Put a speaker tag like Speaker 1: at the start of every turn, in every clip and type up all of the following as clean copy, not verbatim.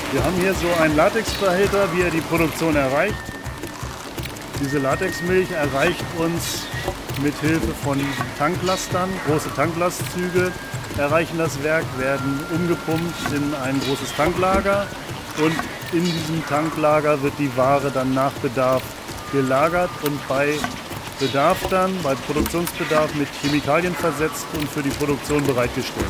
Speaker 1: Wir haben hier so einen Latexbehälter, wie er die Produktion erreicht. Diese Latexmilch erreicht uns mit Hilfe von Tanklastern. Große Tanklastzüge erreichen das Werk, werden umgepumpt in ein großes Tanklager. Und in diesem Tanklager wird die Ware dann nach Bedarf gelagert und bei Produktionsbedarf mit Chemikalien versetzt und für die Produktion bereitgestellt.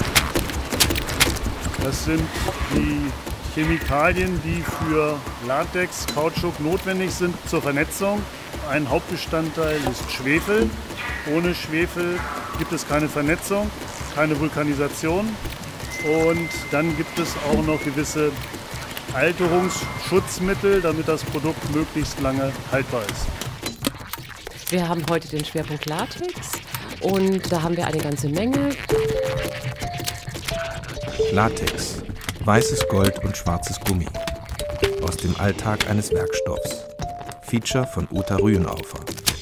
Speaker 1: Das sind die Chemikalien, die für Latex, Kautschuk notwendig sind zur Vernetzung. Ein Hauptbestandteil ist Schwefel. Ohne Schwefel gibt es keine Vernetzung, keine Vulkanisation. Und dann gibt es auch noch gewisse Alterungsschutzmittel, damit das Produkt möglichst lange haltbar ist.
Speaker 2: Wir haben heute den Schwerpunkt Latex und da haben wir eine ganze Menge.
Speaker 3: Latex, weißes Gold und schwarzes Gummi. Aus dem Alltag eines Werkstoffs. Feature von Uta Rühenaufer.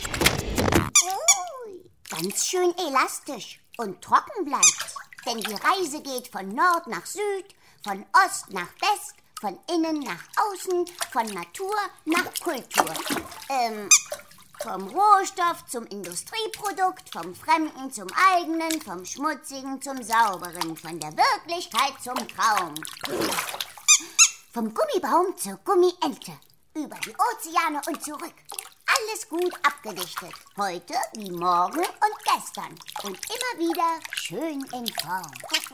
Speaker 4: Ganz schön elastisch und trocken bleibt. Denn die Reise geht von Nord nach Süd, von Ost nach West, von innen nach außen, von Natur nach Kultur. Vom Rohstoff zum Industrieprodukt, vom Fremden zum Eigenen, vom Schmutzigen zum Sauberen, von der Wirklichkeit zum Traum. Vom Gummibaum zur Gummiente, über die Ozeane und zurück. Alles gut abgedichtet, heute wie morgen und gestern und immer wieder schön in Form.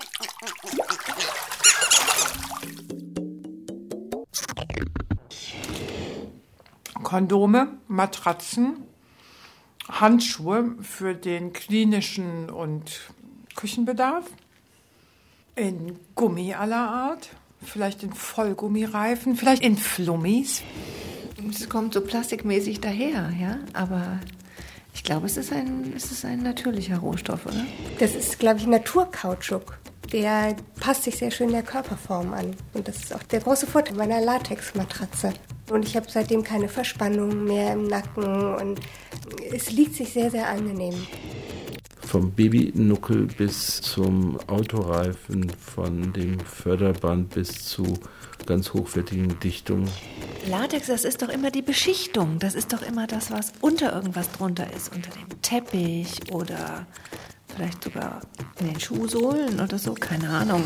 Speaker 5: Kondome, Matratzen, Handschuhe für den klinischen und Küchenbedarf, in Gummi aller Art, vielleicht in Vollgummireifen, vielleicht in Flummis.
Speaker 6: Es kommt so plastikmäßig daher, ja, aber ich glaube, es ist ein natürlicher Rohstoff, oder?
Speaker 7: Das ist, glaube ich, Naturkautschuk. Der passt sich sehr schön der Körperform an. Und das ist auch der große Vorteil meiner Latexmatratze. Und ich habe seitdem keine Verspannungen mehr im Nacken und es liegt sich sehr, sehr angenehm.
Speaker 8: Vom Babynuckel bis zum Autoreifen, von dem Förderband bis zu ganz hochwertigen Dichtungen.
Speaker 6: Latex, das ist doch immer die Beschichtung. Das ist doch immer das, was unter irgendwas drunter ist. Unter dem Teppich oder vielleicht sogar in den Schuhsohlen oder so. Keine Ahnung.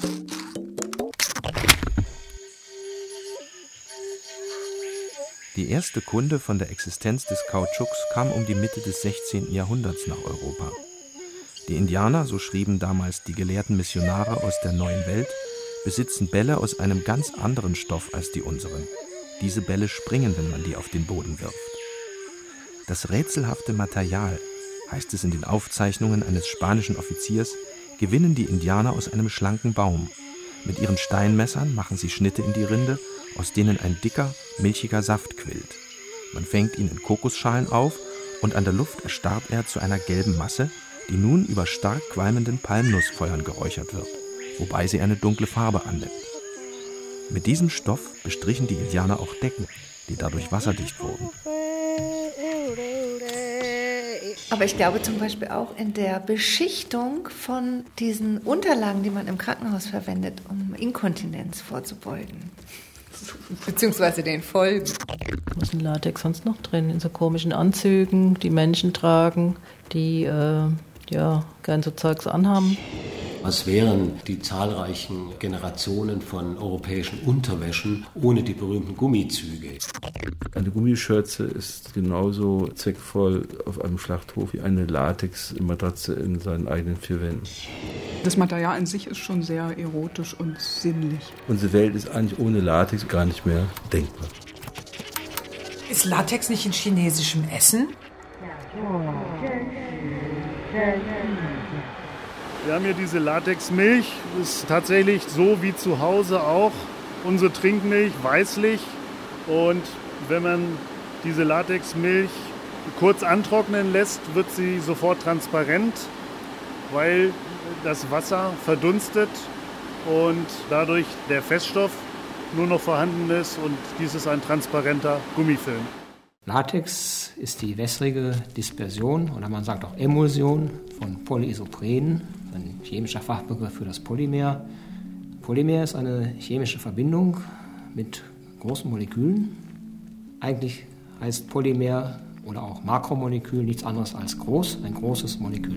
Speaker 3: Die erste Kunde von der Existenz des Kautschuks kam um die Mitte des 16. Jahrhunderts nach Europa. Die Indianer, so schrieben damals die gelehrten Missionare aus der Neuen Welt, besitzen Bälle aus einem ganz anderen Stoff als die unseren. Diese Bälle springen, wenn man die auf den Boden wirft. Das rätselhafte Material, heißt es in den Aufzeichnungen eines spanischen Offiziers, gewinnen die Indianer aus einem schlanken Baum. Mit ihren Steinmessern machen sie Schnitte in die Rinde, aus denen ein dicker, milchiger Saft quillt. Man fängt ihn in Kokosschalen auf und an der Luft erstarrt er zu einer gelben Masse, die nun über stark qualmenden Palmnussfeuern geräuchert wird, wobei sie eine dunkle Farbe annimmt. Mit diesem Stoff bestrichen die Indianer auch Decken, die dadurch wasserdicht wurden.
Speaker 6: Aber ich glaube zum Beispiel auch in der Beschichtung von diesen Unterlagen, die man im Krankenhaus verwendet, um Inkontinenz vorzubeugen. Beziehungsweise den Folgen.
Speaker 9: Was ist in Latex sonst noch drin? In so komischen Anzügen, die Menschen tragen, die gern so Zeugs anhaben.
Speaker 10: Was wären die zahlreichen Generationen von europäischen Unterwäschen ohne die berühmten Gummizüge?
Speaker 8: Eine Gummischürze ist genauso zweckvoll auf einem Schlachthof wie eine Latexmatratze in seinen eigenen vier Wänden.
Speaker 11: Das Material an sich ist schon sehr erotisch und sinnlich.
Speaker 8: Unsere Welt ist eigentlich ohne Latex gar nicht mehr denkbar.
Speaker 5: Ist Latex nicht in chinesischem Essen?
Speaker 1: Wir haben hier diese Latexmilch, das ist tatsächlich so wie zu Hause auch unsere Trinkmilch, weißlich. Und wenn man diese Latexmilch kurz antrocknen lässt, wird sie sofort transparent, weil das Wasser verdunstet und dadurch der Feststoff nur noch vorhanden ist und dies ist ein transparenter Gummifilm.
Speaker 12: Latex ist die wässrige Dispersion oder man sagt auch Emulsion von Polyisopren, ein chemischer Fachbegriff für das Polymer. Polymer ist eine chemische Verbindung mit großen Molekülen. Eigentlich heißt Polymer oder auch Makromolekül nichts anderes als groß, ein großes Molekül.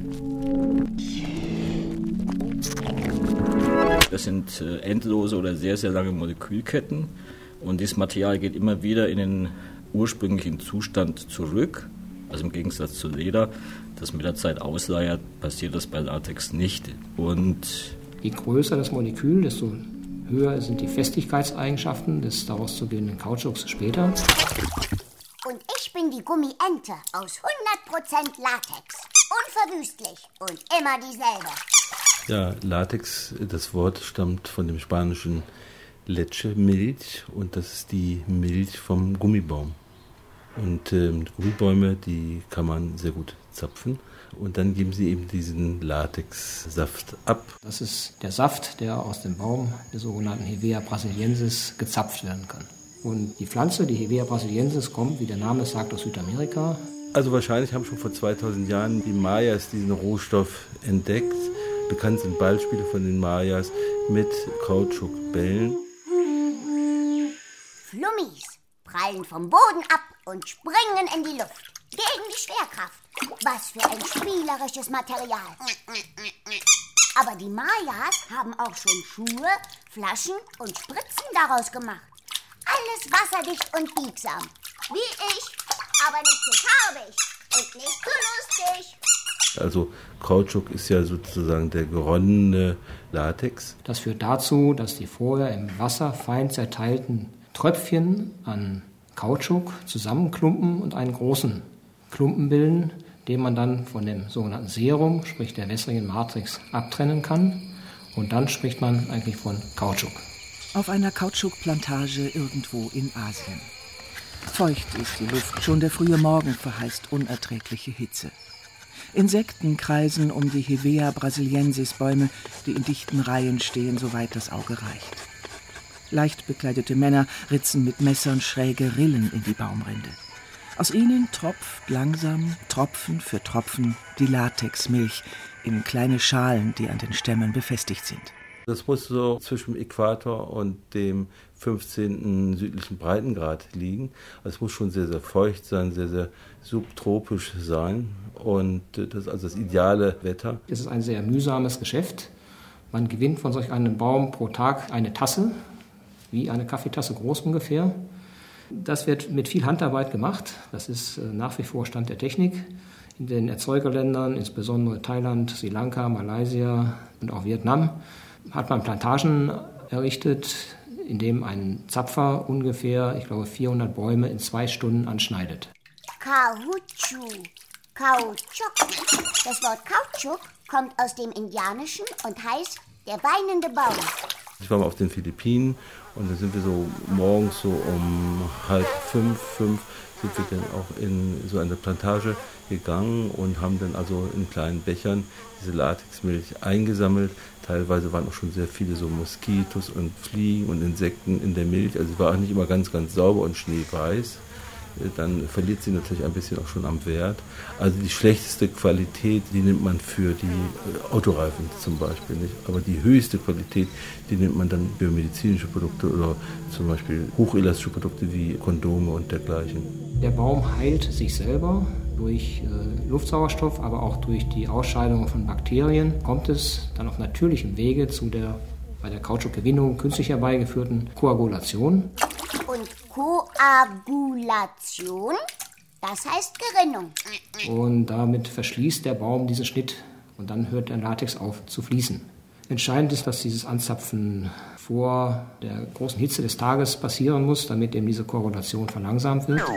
Speaker 13: Das sind endlose oder sehr, sehr lange Molekülketten und dieses Material geht immer wieder in den ursprünglichen Zustand zurück. Also im Gegensatz zu Leder, das mit der Zeit ausleiert, passiert das bei Latex nicht. Und
Speaker 12: je größer das Molekül, desto höher sind die Festigkeitseigenschaften des daraus zu gewinnenden Kautschuks später.
Speaker 4: Und ich bin die Gummiente aus 100% Latex. Unverwüstlich und immer dieselbe.
Speaker 8: Ja, Latex, das Wort stammt von dem spanischen Leche, Milch, und das ist die Milch vom Gummibaum. Und Gummibäume, die kann man sehr gut zapfen und dann geben sie eben diesen Latexsaft ab.
Speaker 12: Das ist der Saft, der aus dem Baum, der sogenannten Hevea brasiliensis, gezapft werden kann. Und die Pflanze, die Hevea brasiliensis, kommt, wie der Name sagt, aus Südamerika.
Speaker 8: Also wahrscheinlich haben schon vor 2000 Jahren die Mayas diesen Rohstoff entdeckt. Bekannt sind Beispiele von den Mayas mit Kautschukbällen.
Speaker 4: Flummis prallen vom Boden ab und springen in die Luft. Gegen die Schwerkraft. Was für ein spielerisches Material. Aber die Mayas haben auch schon Schuhe, Flaschen und Spritzen daraus gemacht. Alles wasserdicht und biegsam. Wie ich, aber nicht zu farbig und nicht zu lustig.
Speaker 8: Also Kautschuk ist ja sozusagen der geronnene Latex.
Speaker 12: Das führt dazu, dass die vorher im Wasser fein zerteilten Tröpfchen an Kautschuk zusammenklumpen und einen großen Klumpen bilden, den man dann von dem sogenannten Serum, sprich der wässrigen Matrix, abtrennen kann. Und dann spricht man eigentlich von Kautschuk.
Speaker 14: Auf einer Kautschukplantage irgendwo in Asien. Feucht ist die Luft, schon der frühe Morgen verheißt unerträgliche Hitze. Insekten kreisen um die Hevea brasiliensis Bäume, die in dichten Reihen stehen, soweit das Auge reicht. Leicht bekleidete Männer ritzen mit Messern schräge Rillen in die Baumrinde. Aus ihnen tropft langsam, Tropfen für Tropfen, die Latexmilch in kleine Schalen, die an den Stämmen befestigt sind.
Speaker 8: Das muss so zwischen dem Äquator und dem 15. südlichen Breitengrad liegen. Es muss schon sehr, sehr feucht sein, sehr, sehr subtropisch sein. Und das ist also das ideale Wetter.
Speaker 12: Es ist ein sehr mühsames Geschäft. Man gewinnt von solch einem Baum pro Tag eine Tasse, wie eine Kaffeetasse groß ungefähr. Das wird mit viel Handarbeit gemacht. Das ist nach wie vor Stand der Technik. In den Erzeugerländern, insbesondere Thailand, Sri Lanka, Malaysia und auch Vietnam, hat man Plantagen errichtet, in dem ein Zapfer ungefähr, 400 Bäume in 2 Stunden anschneidet.
Speaker 4: Kautschuk. Das Wort Kautschuk kommt aus dem Indianischen und heißt der weinende Baum.
Speaker 8: Ich war mal auf den Philippinen und da sind wir so morgens so um 4:30, 5 sind wir dann auch in so eine Plantage gegangen und haben dann also in kleinen Bechern diese Latexmilch eingesammelt. Teilweise waren auch schon sehr viele so Moskitos und Fliegen und Insekten in der Milch. Also sie war auch nicht immer ganz, ganz sauber und schneeweiß. Dann verliert sie natürlich ein bisschen auch schon am Wert. Also die schlechteste Qualität, die nimmt man für die Autoreifen zum Beispiel nicht. Aber die höchste Qualität, die nimmt man dann für medizinische Produkte oder zum Beispiel hochelastische Produkte wie Kondome und dergleichen.
Speaker 12: Der Baum heilt sich selber durch Luftsauerstoff, aber auch durch die Ausscheidung von Bakterien. Kommt es dann auf natürlichem Wege zu der bei der Kautschukgewinnung künstlich herbeigeführten Koagulation.
Speaker 4: Und Koagulation, das heißt Gerinnung.
Speaker 12: Und damit verschließt der Baum diesen Schnitt und dann hört der Latex auf zu fließen. Entscheidend ist, dass dieses Anzapfen vor der großen Hitze des Tages passieren muss, damit eben diese Koagulation verlangsamt wird.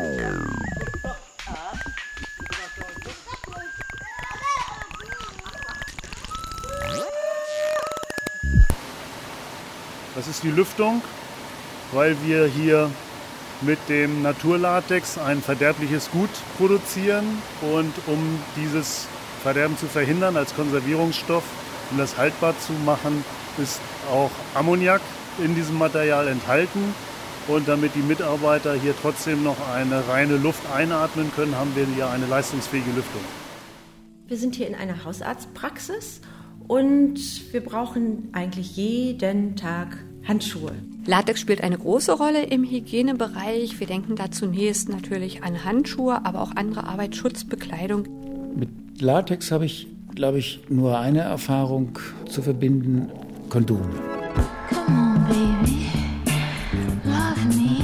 Speaker 1: Das ist die Lüftung, weil wir hier mit dem Naturlatex ein verderbliches Gut produzieren. Und um dieses Verderben zu verhindern als Konservierungsstoff, um das haltbar zu machen, ist auch Ammoniak in diesem Material enthalten. Und damit die Mitarbeiter hier trotzdem noch eine reine Luft einatmen können, haben wir hier eine leistungsfähige Lüftung.
Speaker 15: Wir sind hier in einer Hausarztpraxis Und wir brauchen eigentlich jeden Tag Handschuhe.
Speaker 16: Latex spielt eine große Rolle im Hygienebereich. Wir denken da zunächst natürlich an Handschuhe, aber auch andere Arbeitsschutzbekleidung.
Speaker 17: Mit Latex habe ich, glaube ich, nur eine Erfahrung zu verbinden: Kondome.
Speaker 18: Come on, baby. Love me.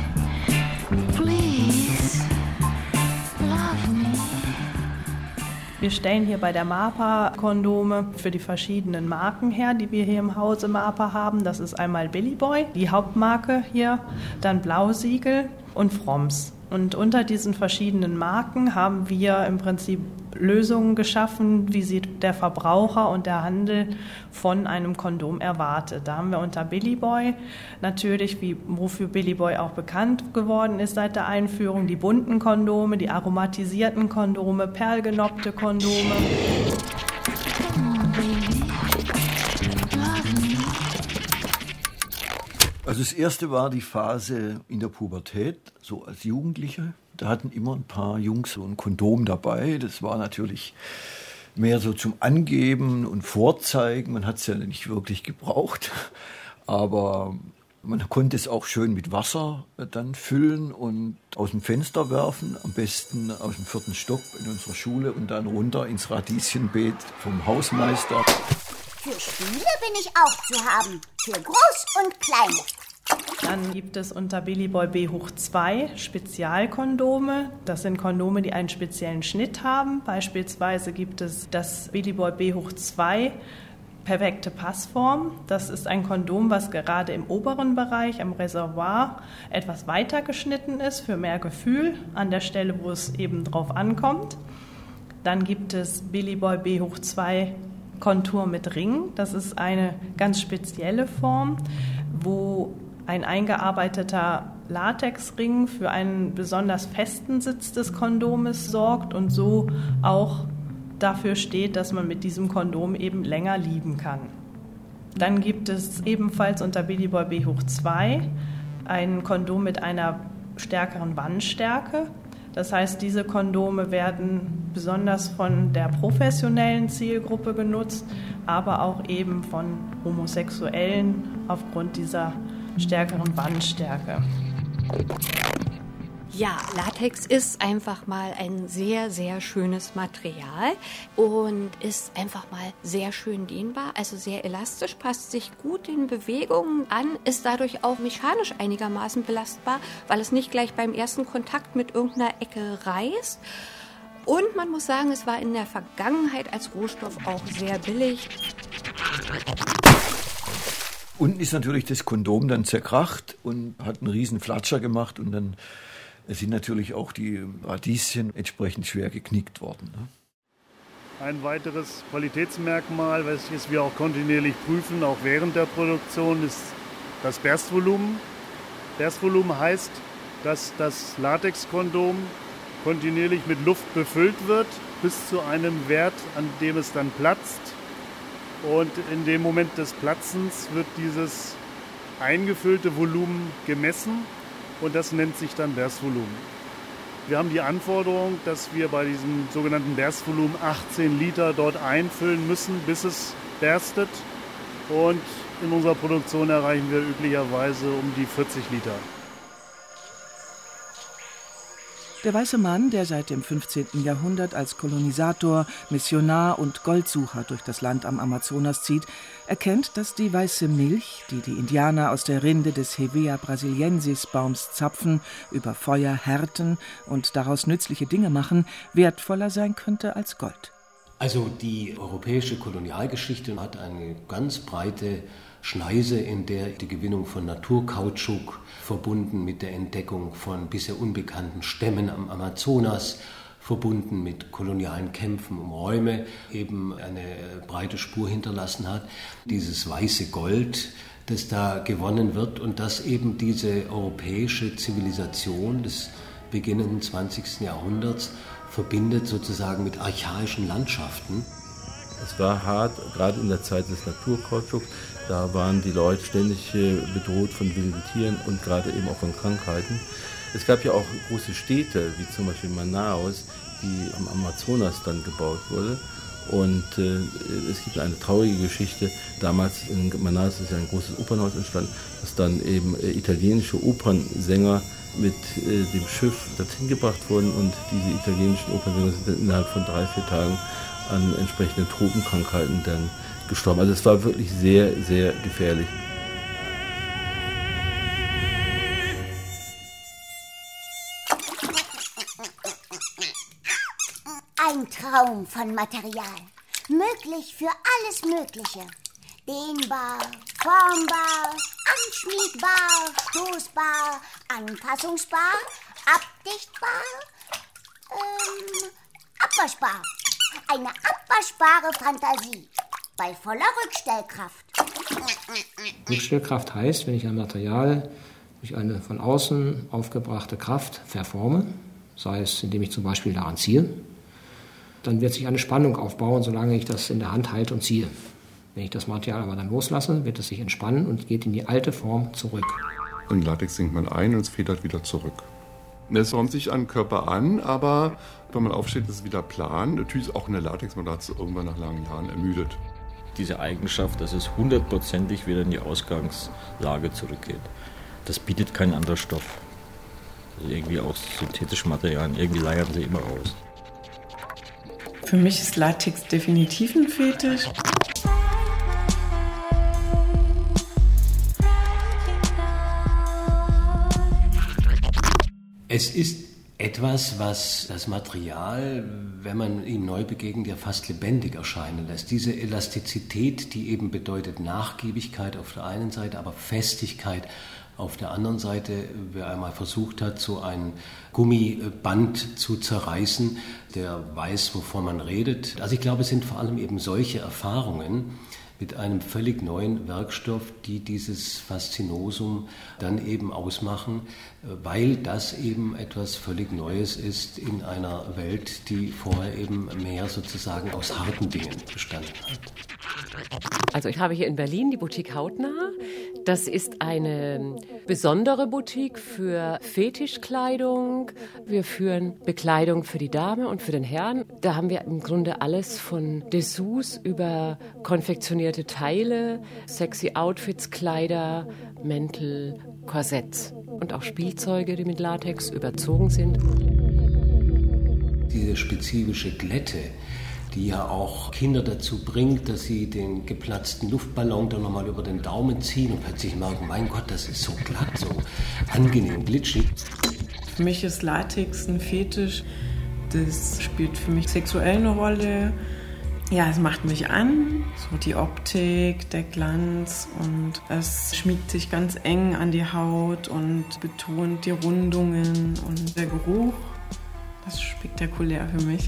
Speaker 18: Please. Love me.
Speaker 19: Wir stellen hier bei der MAPA Kondome für die verschiedenen Marken her, die wir hier im Hause MAPA haben. Das ist einmal Billy Boy, die Hauptmarke hier, dann Blausiegel und Fromms. Und unter diesen verschiedenen Marken haben wir im Prinzip Lösungen geschaffen, wie sie der Verbraucher und der Handel von einem Kondom erwartet. Da haben wir unter Billy Boy natürlich, wofür Billy Boy auch bekannt geworden ist seit der Einführung, die bunten Kondome, die aromatisierten Kondome, perlgenoppte Kondome.
Speaker 20: Also das erste war die Phase in der Pubertät, so als Jugendliche. Da hatten immer ein paar Jungs so ein Kondom dabei. Das war natürlich mehr so zum Angeben und Vorzeigen. Man hat es ja nicht wirklich gebraucht. Aber man konnte es auch schön mit Wasser dann füllen und aus dem Fenster werfen. Am besten aus dem 4. Stock in unserer Schule und dann runter ins Radieschenbeet vom Hausmeister.
Speaker 4: Für Spiele bin ich auch zu haben. Für groß und klein.
Speaker 19: Dann gibt es unter Billy Boy B2 Spezialkondome. Das sind Kondome, die einen speziellen Schnitt haben. Beispielsweise gibt es das Billy Boy B2 Perfekte Passform. Das ist ein Kondom, was gerade im oberen Bereich, am Reservoir, etwas weiter geschnitten ist, für mehr Gefühl, an der Stelle, wo es eben drauf ankommt. Dann gibt es Billy Boy B2 Kontur mit Ring. Das ist eine ganz spezielle Form, wo ein eingearbeiteter Latexring für einen besonders festen Sitz des Kondomes sorgt und so auch dafür steht, dass man mit diesem Kondom eben länger lieben kann. Dann gibt es ebenfalls unter Billy Boy B2 ein Kondom mit einer stärkeren Wandstärke. Das heißt, diese Kondome werden besonders von der professionellen Zielgruppe genutzt, aber auch eben von Homosexuellen aufgrund dieser stärkeren Wandstärke.
Speaker 16: Ja, Latex ist einfach mal ein sehr, sehr schönes Material und ist einfach mal sehr schön dehnbar, also sehr elastisch, passt sich gut den Bewegungen an, ist dadurch auch mechanisch einigermaßen belastbar, weil es nicht gleich beim ersten Kontakt mit irgendeiner Ecke reißt. Und man muss sagen, es war in der Vergangenheit als Rohstoff auch sehr billig.
Speaker 20: Unten ist natürlich das Kondom dann zerkracht und hat einen riesen Flatscher gemacht und dann sind natürlich auch die Radieschen entsprechend schwer geknickt worden. Ne?
Speaker 1: Ein weiteres Qualitätsmerkmal, welches wir auch kontinuierlich prüfen, auch während der Produktion, ist das Berstvolumen. Berstvolumen heißt, dass das Latexkondom kontinuierlich mit Luft befüllt wird, bis zu einem Wert, an dem es dann platzt. Und in dem Moment des Platzens wird dieses eingefüllte Volumen gemessen und das nennt sich dann Berstvolumen. Wir haben die Anforderung, dass wir bei diesem sogenannten Berstvolumen 18 Liter dort einfüllen müssen, bis es berstet. Und in unserer Produktion erreichen wir üblicherweise um die 40 Liter.
Speaker 14: Der weiße Mann, der seit dem 15. Jahrhundert als Kolonisator, Missionar und Goldsucher durch das Land am Amazonas zieht, erkennt, dass die weiße Milch, die die Indianer aus der Rinde des Hevea brasiliensis-Baums zapfen, über Feuer härten und daraus nützliche Dinge machen, wertvoller sein könnte als Gold.
Speaker 10: Also die europäische Kolonialgeschichte hat eine ganz breite Schneise, in der die Gewinnung von Naturkautschuk verbunden mit der Entdeckung von bisher unbekannten Stämmen am Amazonas, verbunden mit kolonialen Kämpfen um Räume, eben eine breite Spur hinterlassen hat. Dieses weiße Gold, das da gewonnen wird und das eben diese europäische Zivilisation des beginnenden 20. Jahrhunderts verbindet sozusagen mit archaischen Landschaften.
Speaker 8: Es war hart, gerade in der Zeit des Naturkautschuks. Da waren die Leute ständig bedroht von wilden Tieren und gerade eben auch von Krankheiten. Es gab ja auch große Städte, wie zum Beispiel Manaus, die am Amazonas dann gebaut wurde. Und es gibt eine traurige Geschichte. Damals in Manaus ist ja ein großes Opernhaus entstanden, dass dann eben italienische Opernsänger mit dem Schiff dorthin gebracht wurden und diese italienischen Opernsänger sind dann innerhalb von 3-4 Tagen an entsprechenden Tropenkrankheiten dann gestorben. Also es war wirklich sehr, sehr gefährlich.
Speaker 4: Ein Traum von Material. Möglich für alles Mögliche. Dehnbar, formbar, anschmiegbar, stoßbar, anpassungsbar, abdichtbar, abwaschbar. Eine abwaschbare Fantasie bei voller Rückstellkraft.
Speaker 12: Rückstellkraft heißt, wenn ich ein Material durch eine von außen aufgebrachte Kraft verforme, sei es indem ich zum Beispiel daran ziehe, dann wird sich eine Spannung aufbauen, solange ich das in der Hand halte und ziehe. Wenn ich das Material aber dann loslasse, wird es sich entspannen und geht in die alte Form zurück.
Speaker 21: In Latex sinkt man ein und es federt wieder zurück. Es räumt sich an den Körper an, aber wenn man aufsteht, ist es wieder plan. Natürlich ist auch eine Latexmatratze irgendwann nach langen Jahren ermüdet.
Speaker 13: Diese Eigenschaft, dass es 100%ig wieder in die Ausgangslage zurückgeht, das bietet kein anderer Stoff. Also irgendwie auch synthetische Materialien, irgendwie leiern sie immer aus.
Speaker 11: Für mich ist Latex definitiv ein Fetisch.
Speaker 10: Es ist etwas, was das Material, wenn man ihm neu begegnet, ja fast lebendig erscheinen lässt. Diese Elastizität, die eben bedeutet Nachgiebigkeit auf der einen Seite, aber Festigkeit auf der anderen Seite. Wer einmal versucht hat, so ein Gummiband zu zerreißen, der weiß, wovon man redet. Also ich glaube, es sind vor allem eben solche Erfahrungen mit einem völlig neuen Werkstoff, die dieses Faszinosum dann eben ausmachen, weil das eben etwas völlig Neues ist in einer Welt, die vorher eben mehr sozusagen aus harten Dingen bestanden hat.
Speaker 2: Also ich habe hier in Berlin die Boutique Hautnah. Das ist eine besondere Boutique für Fetischkleidung. Wir führen Bekleidung für die Dame und für den Herrn. Da haben wir im Grunde alles von Dessous über konfektionierte Teile, sexy Outfits, Kleider, Mäntel, Korsetts und auch Spielzeuge, die mit Latex überzogen sind.
Speaker 10: Diese spezifische Glätte, die ja auch Kinder dazu bringt, dass sie den geplatzten Luftballon dann nochmal über den Daumen ziehen und plötzlich merken, mein Gott, das ist so glatt, so angenehm, glitschig.
Speaker 11: Für mich ist Latex ein Fetisch. Das spielt für mich sexuell eine Rolle. Ja, es macht mich an, so die Optik, der Glanz und es schmiegt sich ganz eng an die Haut und betont die Rundungen und der Geruch. Das ist spektakulär für mich.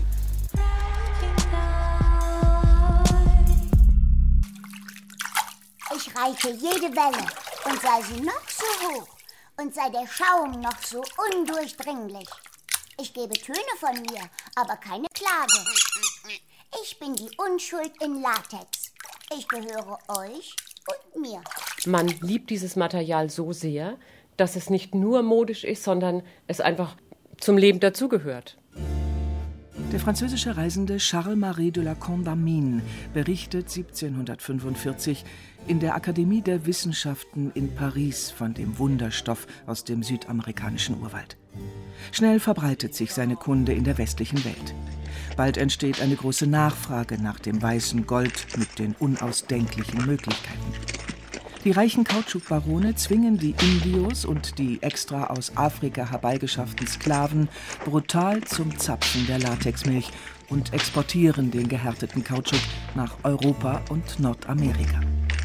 Speaker 4: Ich reiche jede Welle und sei sie noch so hoch und sei der Schaum noch so undurchdringlich. Ich gebe Töne von mir, aber keine Klage. Ich bin die Unschuld in Latex. Ich gehöre euch und mir.
Speaker 2: Man liebt dieses Material so sehr, dass es nicht nur modisch ist, sondern es einfach zum Leben dazugehört.
Speaker 14: Der französische Reisende Charles-Marie de la Condamine berichtet 1745 in der Akademie der Wissenschaften in Paris von dem Wunderstoff aus dem südamerikanischen Urwald. Schnell verbreitet sich seine Kunde in der westlichen Welt. Bald entsteht eine große Nachfrage nach dem weißen Gold mit den unausdenklichen Möglichkeiten. Die reichen Kautschukbarone zwingen die Indios und die extra aus Afrika herbeigeschafften Sklaven brutal zum Zapfen der Latexmilch und exportieren den gehärteten Kautschuk nach Europa und Nordamerika.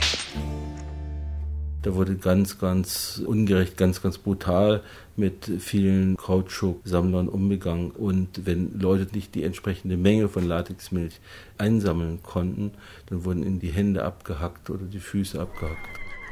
Speaker 8: Da wurde ganz ungerecht, ganz brutal mit vielen Kautschuk-Sammlern umgegangen. Und wenn Leute nicht die entsprechende Menge von Latexmilch einsammeln konnten, dann wurden ihnen die Hände abgehackt oder die Füße abgehackt.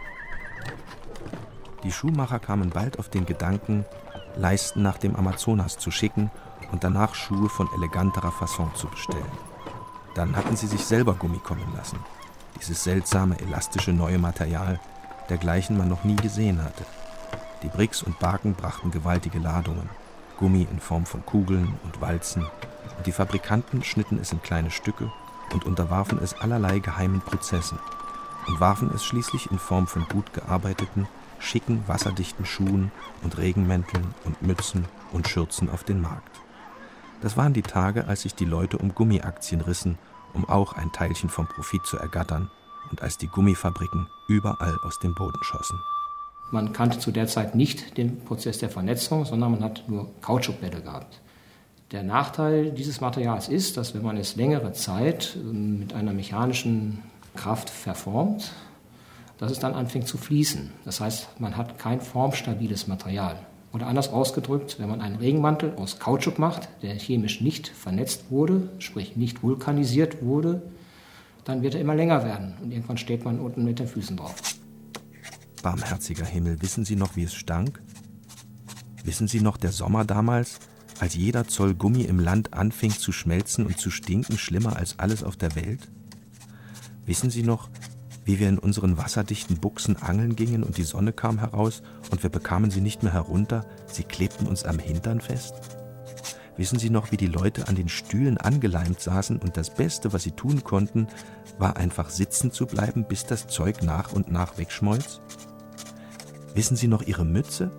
Speaker 3: Die Schuhmacher kamen bald auf den Gedanken, Leisten nach dem Amazonas zu schicken und danach Schuhe von eleganterer Fasson zu bestellen. Dann hatten sie sich selber Gummi kommen lassen. Dieses seltsame, elastische neue Material, dergleichen man noch nie gesehen hatte. Die Bricks und Barken brachten gewaltige Ladungen, Gummi in Form von Kugeln und Walzen, und die Fabrikanten schnitten es in kleine Stücke und unterwarfen es allerlei geheimen Prozessen und warfen es schließlich in Form von gut gearbeiteten, schicken, wasserdichten Schuhen und Regenmänteln und Mützen und Schürzen auf den Markt. Das waren die Tage, als sich die Leute um Gummiaktien rissen, um auch ein Teilchen vom Profit zu ergattern, und als die Gummifabriken überall aus dem Boden schossen.
Speaker 12: Man kannte zu der Zeit nicht den Prozess der Vernetzung, sondern man hat nur Kautschukbälle gehabt. Der Nachteil dieses Materials ist, dass wenn man es längere Zeit mit einer mechanischen Kraft verformt, dass es dann anfängt zu fließen. Das heißt, man hat kein formstabiles Material. Oder anders ausgedrückt, wenn man einen Regenmantel aus Kautschuk macht, der chemisch nicht vernetzt wurde, sprich nicht vulkanisiert wurde, dann wird er immer länger werden und irgendwann steht man unten mit den Füßen drauf.
Speaker 3: Barmherziger Himmel, wissen Sie noch, wie es stank? Wissen Sie noch der Sommer damals, als jeder Zoll Gummi im Land anfing zu schmelzen und zu stinken, schlimmer als alles auf der Welt? Wissen Sie noch, wie wir in unseren wasserdichten Buchsen angeln gingen und die Sonne kam heraus und wir bekamen sie nicht mehr herunter, sie klebten uns am Hintern fest? Wissen Sie noch, wie die Leute an den Stühlen angeleimt saßen und das Beste, was sie tun konnten, war einfach sitzen zu bleiben, bis das Zeug nach und nach wegschmolz? Wissen Sie noch Ihre Mütze?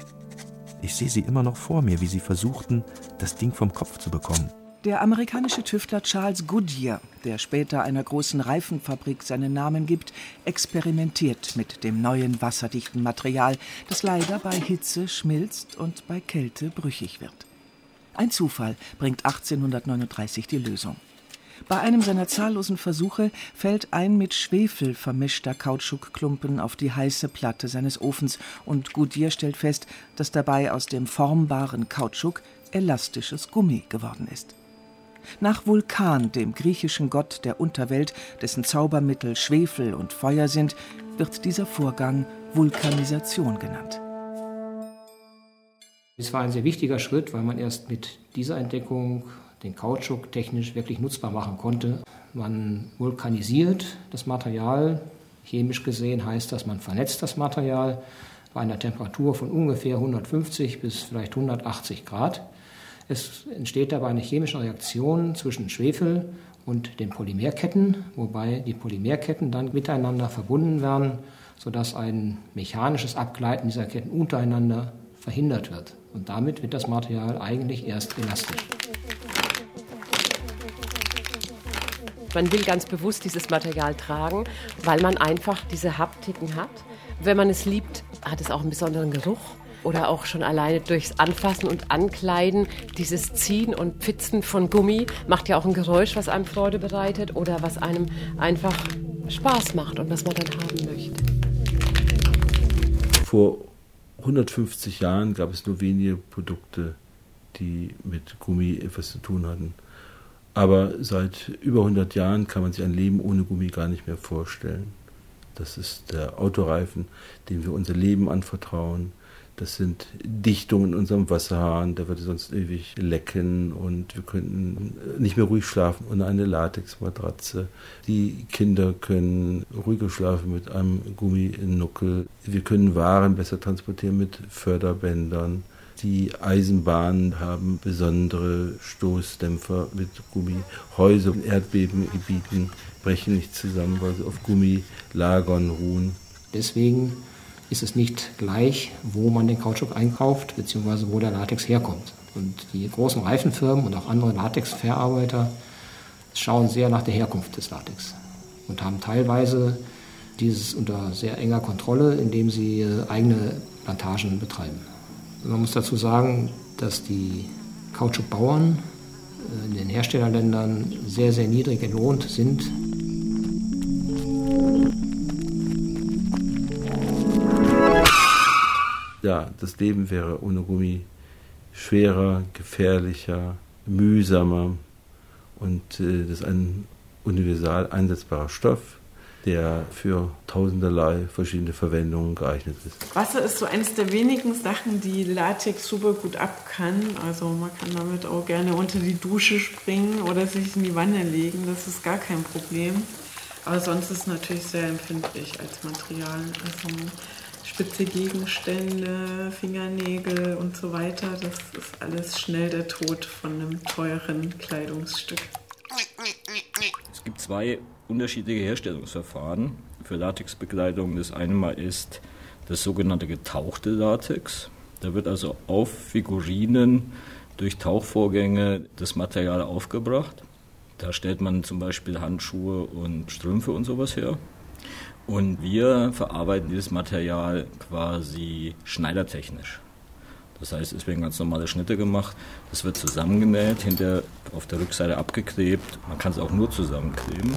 Speaker 3: Ich sehe sie immer noch vor mir, wie sie versuchten, das Ding vom Kopf zu bekommen.
Speaker 14: Der amerikanische Tüftler Charles Goodyear, der später einer großen Reifenfabrik seinen Namen gibt, experimentiert mit dem neuen wasserdichten Material, das leider bei Hitze schmilzt und bei Kälte brüchig wird. Ein Zufall bringt 1839 die Lösung. Bei einem seiner zahllosen Versuche fällt ein mit Schwefel vermischter Kautschukklumpen auf die heiße Platte seines Ofens und Goodyear stellt fest, dass dabei aus dem formbaren Kautschuk elastisches Gummi geworden ist. Nach Vulkan, dem griechischen Gott der Unterwelt, dessen Zaubermittel Schwefel und Feuer sind, wird dieser Vorgang Vulkanisation genannt.
Speaker 12: Es war ein sehr wichtiger Schritt, weil man erst mit dieser Entdeckung den Kautschuk technisch wirklich nutzbar machen konnte. Man vulkanisiert das Material. Chemisch gesehen heißt das, man vernetzt das Material bei einer Temperatur von ungefähr 150 bis vielleicht 180 Grad. Es entsteht dabei eine chemische Reaktion zwischen Schwefel und den Polymerketten, wobei die Polymerketten dann miteinander verbunden werden, sodass ein mechanisches Abgleiten dieser Ketten untereinander verhindert wird. Und damit wird das Material eigentlich erst elastisch.
Speaker 2: Man will ganz bewusst dieses Material tragen, weil man einfach diese Haptiken hat. Wenn man es liebt, hat es auch einen besonderen Geruch. Oder auch schon alleine durchs Anfassen und Ankleiden, dieses Ziehen und Pfitzen von Gummi macht ja auch ein Geräusch, was einem Freude bereitet oder was einem einfach Spaß macht und was man dann haben möchte.
Speaker 8: Vor 150 Jahren gab es nur wenige Produkte, die mit Gummi etwas zu tun hatten. Aber seit über 100 Jahren kann man sich ein Leben ohne Gummi gar nicht mehr vorstellen. Das ist der Autoreifen, dem wir unser Leben anvertrauen. Das sind Dichtungen in unserem Wasserhahn, der würde sonst ewig lecken und wir könnten nicht mehr ruhig schlafen ohne eine Latexmatratze. Die Kinder können ruhiger schlafen mit einem Gumminuckel. Wir können Waren besser transportieren mit Förderbändern. Die Eisenbahnen haben besondere Stoßdämpfer mit Gummi. Häuser in Erdbebengebieten brechen nicht zusammen, weil sie auf Gummilagern ruhen.
Speaker 12: Deswegen ist es nicht gleich, wo man den Kautschuk einkauft, beziehungsweise wo der Latex herkommt. Und die großen Reifenfirmen und auch andere Latexverarbeiter schauen sehr nach der Herkunft des Latex und haben teilweise dieses unter sehr enger Kontrolle, indem sie eigene Plantagen betreiben. Man muss dazu sagen, dass die Kautschukbauern in den Herstellerländern sehr, sehr niedrig entlohnt sind.
Speaker 8: Ja, das Leben wäre ohne Gummi schwerer, gefährlicher, mühsamer und das ist ein universal einsetzbarer Stoff, der für tausenderlei verschiedene Verwendungen geeignet ist.
Speaker 11: Wasser ist so eines der wenigen Sachen, die Latex super gut ab kann. Also man kann damit auch gerne unter die Dusche springen oder sich in die Wanne legen. Das ist gar kein Problem. Aber sonst ist es natürlich sehr empfindlich als Material. Also spitze Gegenstände, Fingernägel und so weiter. Das ist alles schnell der Tod von einem teuren Kleidungsstück.
Speaker 13: Es gibt gibt 2 unterschiedliche Herstellungsverfahren für Latexbekleidung. Das eine Mal ist das sogenannte getauchte Latex. Da wird also auf Figurinen durch Tauchvorgänge das Material aufgebracht. Da stellt man zum Beispiel Handschuhe und Strümpfe und sowas her. Und wir verarbeiten dieses Material quasi schneidertechnisch. Das heißt, es werden ganz normale Schnitte gemacht. Das wird zusammengenäht, hinter auf der Rückseite abgeklebt. Man kann es auch nur zusammenkleben.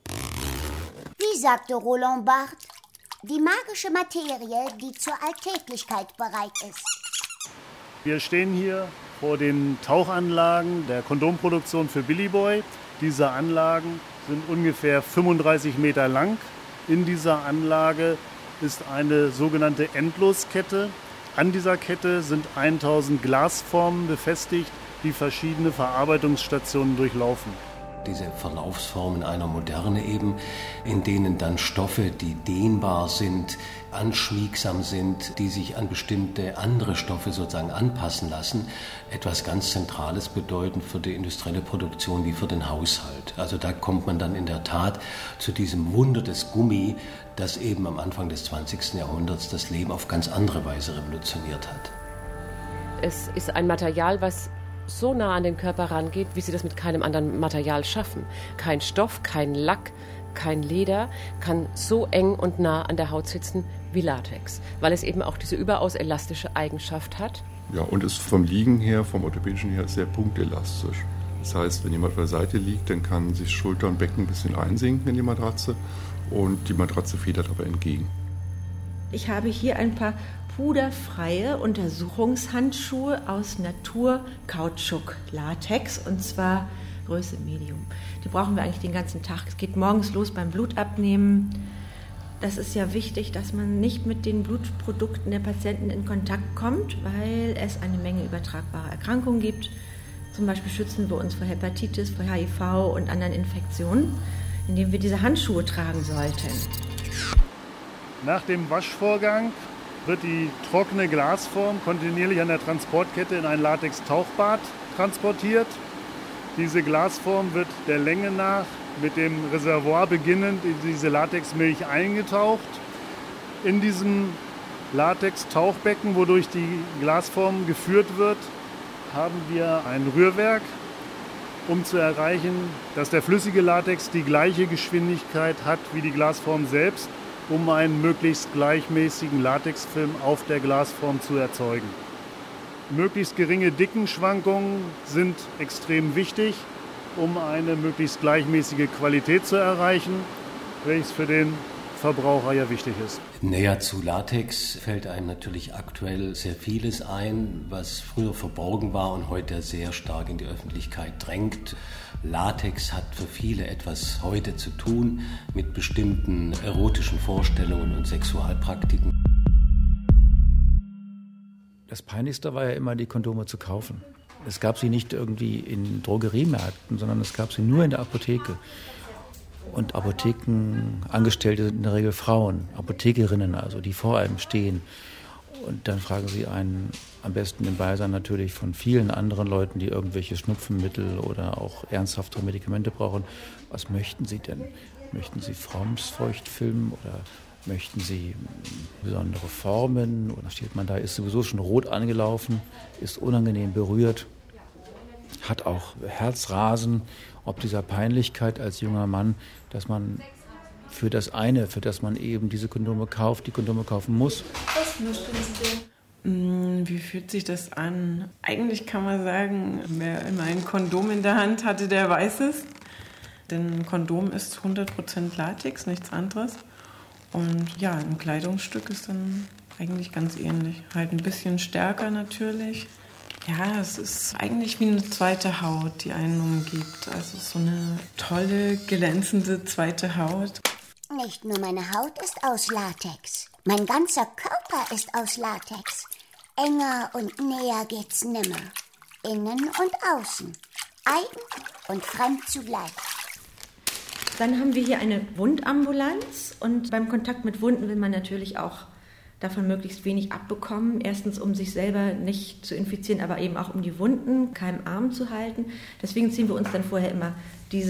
Speaker 4: Wie sagte Roland Barthes, die magische Materie, die zur Alltäglichkeit bereit ist.
Speaker 1: Wir stehen hier vor den Tauchanlagen der Kondomproduktion für Billy Boy. Diese Anlagen sind ungefähr 35 Meter lang. In dieser Anlage ist eine sogenannte Endloskette. An dieser Kette sind 1000 Glasformen befestigt, die verschiedene Verarbeitungsstationen durchlaufen.
Speaker 10: Diese Verlaufsformen einer Moderne eben, in denen dann Stoffe, die dehnbar sind, anschmiegsam sind, die sich an bestimmte andere Stoffe sozusagen anpassen lassen, etwas ganz Zentrales bedeuten für die industrielle Produktion wie für den Haushalt. Also da kommt man dann in der Tat zu diesem Wunder des Gummi, das eben am Anfang des 20. Jahrhunderts das Leben auf ganz andere Weise revolutioniert hat.
Speaker 2: Es ist ein Material, was so nah an den Körper rangeht, wie sie das mit keinem anderen Material schaffen. Kein Stoff, kein Lack, kein Leder kann so eng und nah an der Haut sitzen wie Latex, weil es eben auch diese überaus elastische Eigenschaft hat.
Speaker 21: Ja, und ist vom Liegen her, vom orthopädischen her, sehr punktelastisch. Das heißt, wenn jemand auf der Seite liegt, dann kann sich Schulter und Becken ein bisschen einsinken in die Matratze und die Matratze federt aber entgegen.
Speaker 15: Ich habe hier ein paar puderfreie Untersuchungshandschuhe aus Naturkautschuk-Latex und zwar Größe Medium. Die brauchen wir eigentlich den ganzen Tag. Es geht morgens los beim Blutabnehmen. Das ist ja wichtig, dass man nicht mit den Blutprodukten der Patienten in Kontakt kommt, weil es eine Menge übertragbarer Erkrankungen gibt. Zum Beispiel schützen wir uns vor Hepatitis, vor HIV und anderen Infektionen, indem wir diese Handschuhe tragen sollten.
Speaker 1: Nach dem Waschvorgang wird die trockene Glasform kontinuierlich an der Transportkette in ein Latex-Tauchbad transportiert. Diese Glasform wird der Länge nach mit dem Reservoir beginnend in diese Latexmilch eingetaucht. In diesem Latex-Tauchbecken, wodurch die Glasform geführt wird, haben wir ein Rührwerk, um zu erreichen, dass der flüssige Latex die gleiche Geschwindigkeit hat wie die Glasform selbst, um einen möglichst gleichmäßigen Latexfilm auf der Glasform zu erzeugen. Möglichst geringe Dickenschwankungen sind extrem wichtig, um eine möglichst gleichmäßige Qualität zu erreichen, welches für den Verbraucher ja wichtig ist.
Speaker 10: Näher zu Latex fällt einem natürlich aktuell sehr vieles ein, was früher verborgen war und heute sehr stark in die Öffentlichkeit drängt. Latex hat für viele etwas heute zu tun mit bestimmten erotischen Vorstellungen und Sexualpraktiken.
Speaker 17: Das Peinlichste war ja immer, die Kondome zu kaufen. Es gab sie nicht irgendwie in Drogeriemärkten, sondern es gab sie nur in der Apotheke. Und Apothekenangestellte sind in der Regel Frauen, Apothekerinnen also, die vor einem stehen. Und dann fragen sie einen am besten im Beisein natürlich von vielen anderen Leuten, die irgendwelche Schnupfenmittel oder auch ernsthaftere Medikamente brauchen. Was möchten sie denn? Möchten sie Formsfeuchtfilm oder möchten sie besondere Formen? Und da steht man da, ist sowieso schon rot angelaufen, ist unangenehm berührt, hat auch Herzrasen, ob dieser Peinlichkeit als junger Mann, dass man für das eine, für das man eben diese Kondome kauft, die Kondome kaufen muss.
Speaker 11: Was möchten Sie denn? Wie fühlt sich das an? Eigentlich kann man sagen, wer immer ein Kondom in der Hand hatte, der weiß es. Denn ein Kondom ist 100% Latex, nichts anderes. Und ja, ein Kleidungsstück ist dann eigentlich ganz ähnlich. Halt ein bisschen stärker natürlich. Ja, es ist eigentlich wie eine zweite Haut, die einen umgibt. Also so eine tolle, glänzende zweite Haut.
Speaker 4: Nicht nur meine Haut ist aus Latex. Mein ganzer Körper ist aus Latex. Enger und näher geht's nimmer. Innen und außen. Eigen und fremd zugleich.
Speaker 15: Dann haben wir hier eine Wundambulanz. Und beim Kontakt mit Wunden will man natürlich auch davon möglichst wenig abbekommen. Erstens, um sich selber nicht zu infizieren, aber eben auch um die Wunden keinem Arm zu halten. Deswegen ziehen wir uns dann vorher immer diese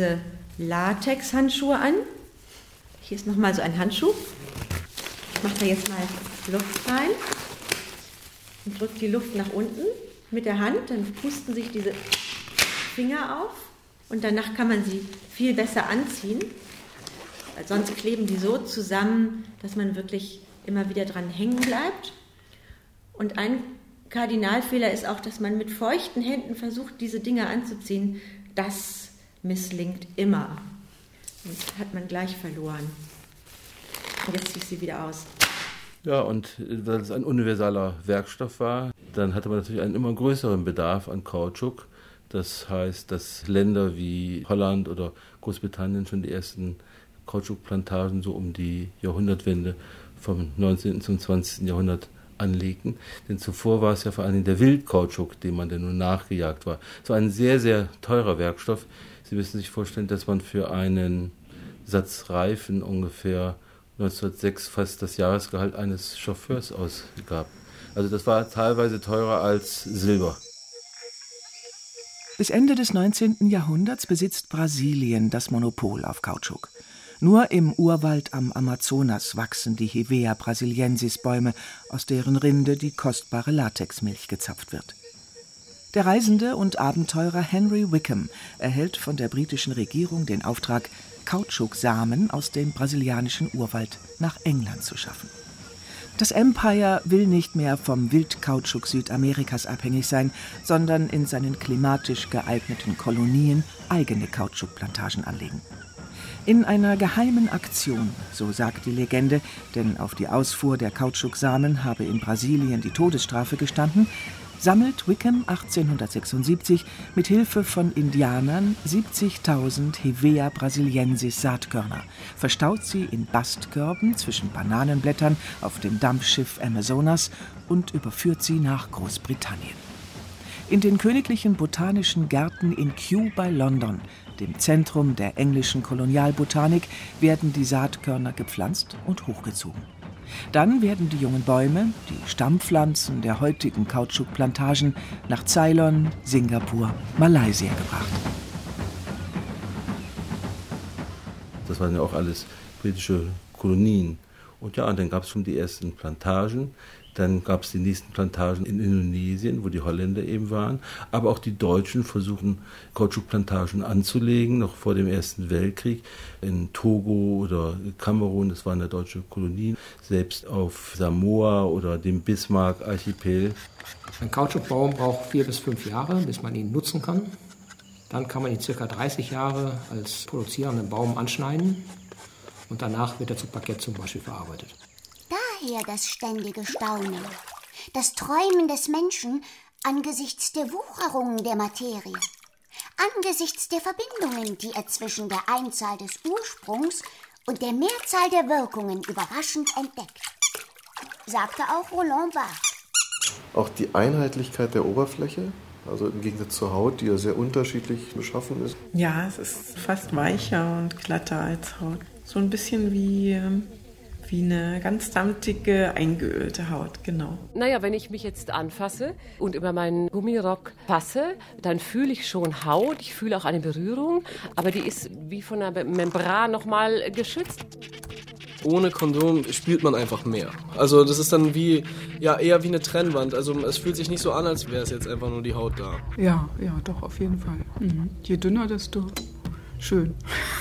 Speaker 15: Latex-Handschuhe an. Hier ist nochmal so ein Handschuh. Ich mache da jetzt mal Luft rein und drücke die Luft nach unten mit der Hand. Dann pusten sich diese Finger auf und danach kann man sie viel besser anziehen. Weil sonst kleben die so zusammen, dass man wirklich immer wieder dran hängen bleibt. Und ein Kardinalfehler ist auch, dass man mit feuchten Händen versucht, diese Dinger anzuziehen. Das misslingt immer. Das hat man gleich verloren. Und jetzt ziehe ich sie wieder aus.
Speaker 8: Ja, und weil es ein universaler Werkstoff war, dann hatte man natürlich einen immer größeren Bedarf an Kautschuk. Das heißt, dass Länder wie Holland oder Großbritannien schon die ersten Kautschukplantagen so um die Jahrhundertwende vom 19. zum 20. Jahrhundert anlegten. Denn zuvor war es ja vor allem der Wildkautschuk, dem man denn nur nachgejagt war. Es war ein sehr, sehr teurer Werkstoff. Sie müssen sich vorstellen, dass man für einen Satz Reifen ungefähr 1906 fast das Jahresgehalt eines Chauffeurs ausgab. Also das war teilweise teurer als Silber.
Speaker 14: Bis Ende des 19. Jahrhunderts besitzt Brasilien das Monopol auf Kautschuk. Nur im Urwald am Amazonas wachsen die Hevea brasiliensis-Bäume, aus deren Rinde die kostbare Latexmilch gezapft wird. Der Reisende und Abenteurer Henry Wickham erhält von der britischen Regierung den Auftrag, Kautschuksamen aus dem brasilianischen Urwald nach England zu schaffen. Das Empire will nicht mehr vom Wildkautschuk Südamerikas abhängig sein, sondern in seinen klimatisch geeigneten Kolonien eigene Kautschukplantagen anlegen. In einer geheimen Aktion, so sagt die Legende, denn auf die Ausfuhr der Kautschuksamen habe in Brasilien die Todesstrafe gestanden, sammelt Wickham 1876 mit Hilfe von Indianern 70.000 Hevea brasiliensis Saatkörner, verstaut sie in Bastkörben zwischen Bananenblättern auf dem Dampfschiff Amazonas und überführt sie nach Großbritannien. In den Königlichen Botanischen Gärten in Kew bei London, dem Zentrum der englischen Kolonialbotanik, werden die Saatkörner gepflanzt und hochgezogen. Dann werden die jungen Bäume, die Stammpflanzen der heutigen Kautschukplantagen, nach Ceylon, Singapur, Malaysia gebracht.
Speaker 8: Das waren ja auch alles britische Kolonien. Und ja, und dann gab es schon die ersten Plantagen. Dann gab es die nächsten Plantagen in Indonesien, wo die Holländer eben waren. Aber auch die Deutschen versuchen, Kautschukplantagen anzulegen, noch vor dem Ersten Weltkrieg. In Togo oder Kamerun, das waren ja deutsche Kolonien. Selbst auf Samoa oder dem Bismarck-Archipel.
Speaker 12: Ein Kautschukbaum braucht 4 bis 5 Jahre, bis man ihn nutzen kann. Dann kann man ihn ca. 30 Jahre als produzierenden Baum anschneiden. Und danach wird er zu Parkett zum Beispiel verarbeitet.
Speaker 4: Daher das ständige Staunen, das Träumen des Menschen angesichts der Wucherungen der Materie, angesichts der Verbindungen, die er zwischen der Einzahl des Ursprungs und der Mehrzahl der Wirkungen überraschend entdeckt, sagte auch Roland Barthes.
Speaker 7: Auch die Einheitlichkeit der Oberfläche, also im Gegensatz zur Haut, die ja sehr unterschiedlich beschaffen ist.
Speaker 11: Ja, es ist fast weicher und glatter als Haut. So ein bisschen wie eine ganz samtige, eingeölte Haut, genau.
Speaker 2: Naja, wenn ich mich jetzt anfasse und über meinen Gummirock fasse, dann fühle ich schon Haut, ich fühle auch eine Berührung, aber die ist wie von einer Membran nochmal geschützt.
Speaker 22: Ohne Kondom spürt man einfach mehr. Also das ist dann eher wie eine Trennwand. Also es fühlt sich nicht so an, als wäre es jetzt einfach nur die Haut da.
Speaker 23: Ja, doch, auf jeden Fall. Je dünner, desto schön.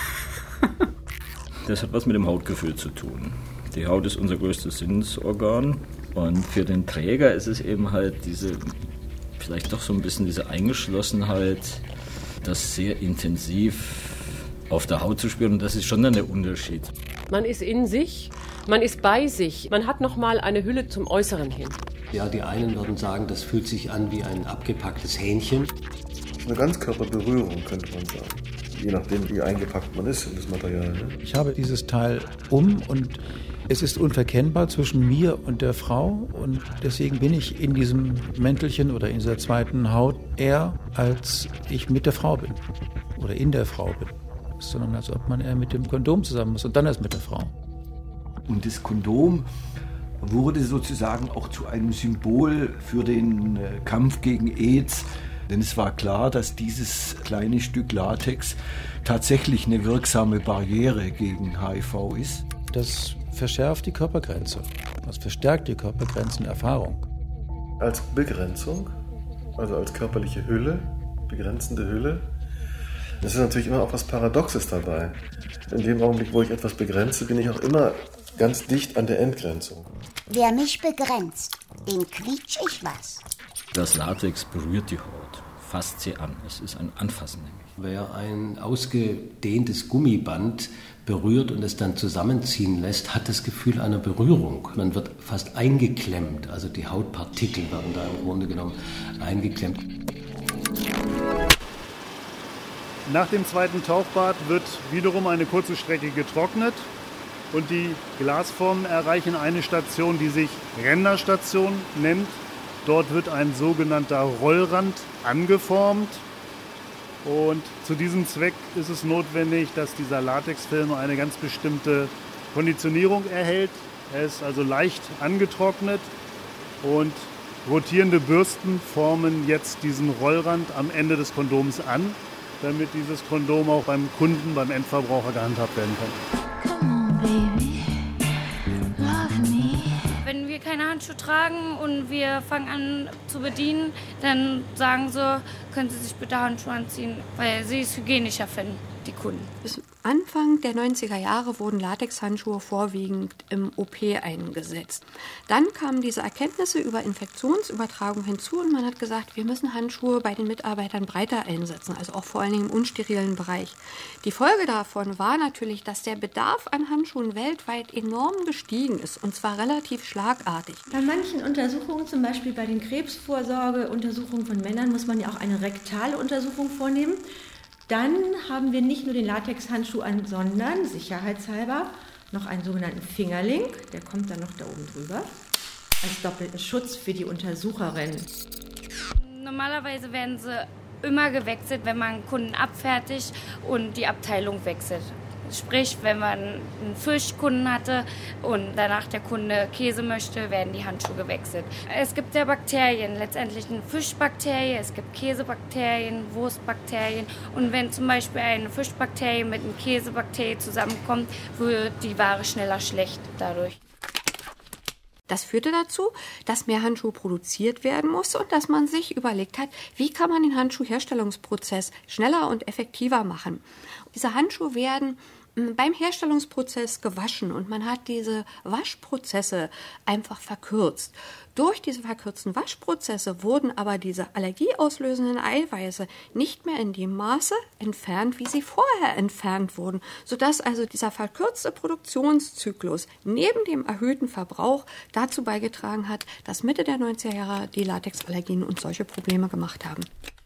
Speaker 13: Das hat was mit dem Hautgefühl zu tun. Die Haut ist unser größtes Sinnesorgan und für den Träger ist es eben halt vielleicht doch so ein bisschen diese Eingeschlossenheit, das sehr intensiv auf der Haut zu spüren, und das ist schon dann der Unterschied.
Speaker 2: Man ist in sich, man ist bei sich, man hat nochmal eine Hülle zum Äußeren hin.
Speaker 10: Ja, die einen würden sagen, das fühlt sich an wie ein abgepacktes Hähnchen.
Speaker 7: Eine Ganzkörperberührung, könnte man sagen. Je nachdem, wie eingepackt man ist in das Material. Ne?
Speaker 17: Ich habe dieses Teil und es ist unverkennbar zwischen mir und der Frau, und deswegen bin ich in diesem Mäntelchen oder in dieser zweiten Haut eher, als ich mit der Frau bin oder in der Frau bin, sondern als ob man eher mit dem Kondom zusammen ist und dann erst mit der Frau.
Speaker 20: Und das Kondom wurde sozusagen auch zu einem Symbol für den Kampf gegen AIDS. Denn es war klar, dass dieses kleine Stück Latex tatsächlich eine wirksame Barriere gegen HIV ist.
Speaker 17: Das verschärft die Körpergrenze. Das verstärkt die Körpergrenzenerfahrung.
Speaker 7: Als Begrenzung, also als körperliche Hülle, begrenzende Hülle, das ist natürlich immer auch was Paradoxes dabei. In dem Augenblick, wo ich etwas begrenze, bin ich auch immer ganz dicht an der Entgrenzung.
Speaker 4: Wer mich begrenzt, den quietsch ich was.
Speaker 13: Das Latex berührt die Haut, fasst sie an. Es ist ein Anfassen nämlich.
Speaker 10: Wer ein ausgedehntes Gummiband berührt und es dann zusammenziehen lässt, hat das Gefühl einer Berührung. Man wird fast eingeklemmt, also die Hautpartikel werden da im Grunde genommen eingeklemmt.
Speaker 1: Nach dem zweiten Tauchbad wird wiederum eine kurze Strecke getrocknet und die Glasformen erreichen eine Station, die sich Renderstation nennt. Dort wird ein sogenannter Rollrand angeformt und zu diesem Zweck ist es notwendig, dass dieser Latexfilm eine ganz bestimmte Konditionierung erhält. Er ist also leicht angetrocknet und rotierende Bürsten formen jetzt diesen Rollrand am Ende des Kondoms an, damit dieses Kondom auch beim Kunden, beim Endverbraucher gehandhabt werden kann.
Speaker 18: Come on, baby. Love me.
Speaker 5: Wenn wir keine Handschuhe tragen und wir fangen an zu bedienen, dann sagen sie, können Sie sich bitte Handschuhe anziehen, weil sie es hygienischer finden, die Kunden.
Speaker 16: Bis Anfang der 90er Jahre wurden Latexhandschuhe vorwiegend im OP eingesetzt. Dann kamen diese Erkenntnisse über Infektionsübertragung hinzu und man hat gesagt, wir müssen Handschuhe bei den Mitarbeitern breiter einsetzen, also auch vor allen Dingen im unsterilen Bereich. Die Folge davon war natürlich, dass der Bedarf an Handschuhen weltweit enorm gestiegen ist und zwar relativ schlagartig.
Speaker 15: Bei manchen Untersuchungen, zum Beispiel bei den Krebsvorsorgeuntersuchungen von Männern, muss man ja auch eine rektale Untersuchung vornehmen. Dann haben wir nicht nur den Latexhandschuh an, sondern sicherheitshalber noch einen sogenannten Fingerling. Der kommt dann noch da oben drüber. Als doppelten Schutz für die Untersucherin.
Speaker 5: Normalerweise werden sie immer gewechselt, wenn man einen Kunden abfertigt und die Abteilung wechselt. Sprich, wenn man einen Fischkunden hatte und danach der Kunde Käse möchte, werden die Handschuhe gewechselt. Es gibt ja Bakterien, letztendlich eine Fischbakterie, es gibt Käsebakterien, Wurstbakterien. Und wenn zum Beispiel eine Fischbakterie mit einer Käsebakterie zusammenkommt, wird die Ware schneller schlecht dadurch.
Speaker 16: Das führte dazu, dass mehr Handschuhe produziert werden musste und dass man sich überlegt hat, wie kann man den Handschuhherstellungsprozess schneller und effektiver machen. Diese Handschuhe werden beim Herstellungsprozess gewaschen und man hat diese Waschprozesse einfach verkürzt. Durch diese verkürzten Waschprozesse wurden aber diese allergieauslösenden Eiweiße nicht mehr in dem Maße entfernt, wie sie vorher entfernt wurden, sodass also dieser verkürzte Produktionszyklus neben dem erhöhten Verbrauch dazu beigetragen hat, dass Mitte der 90er Jahre die Latexallergien uns solche Probleme gemacht haben.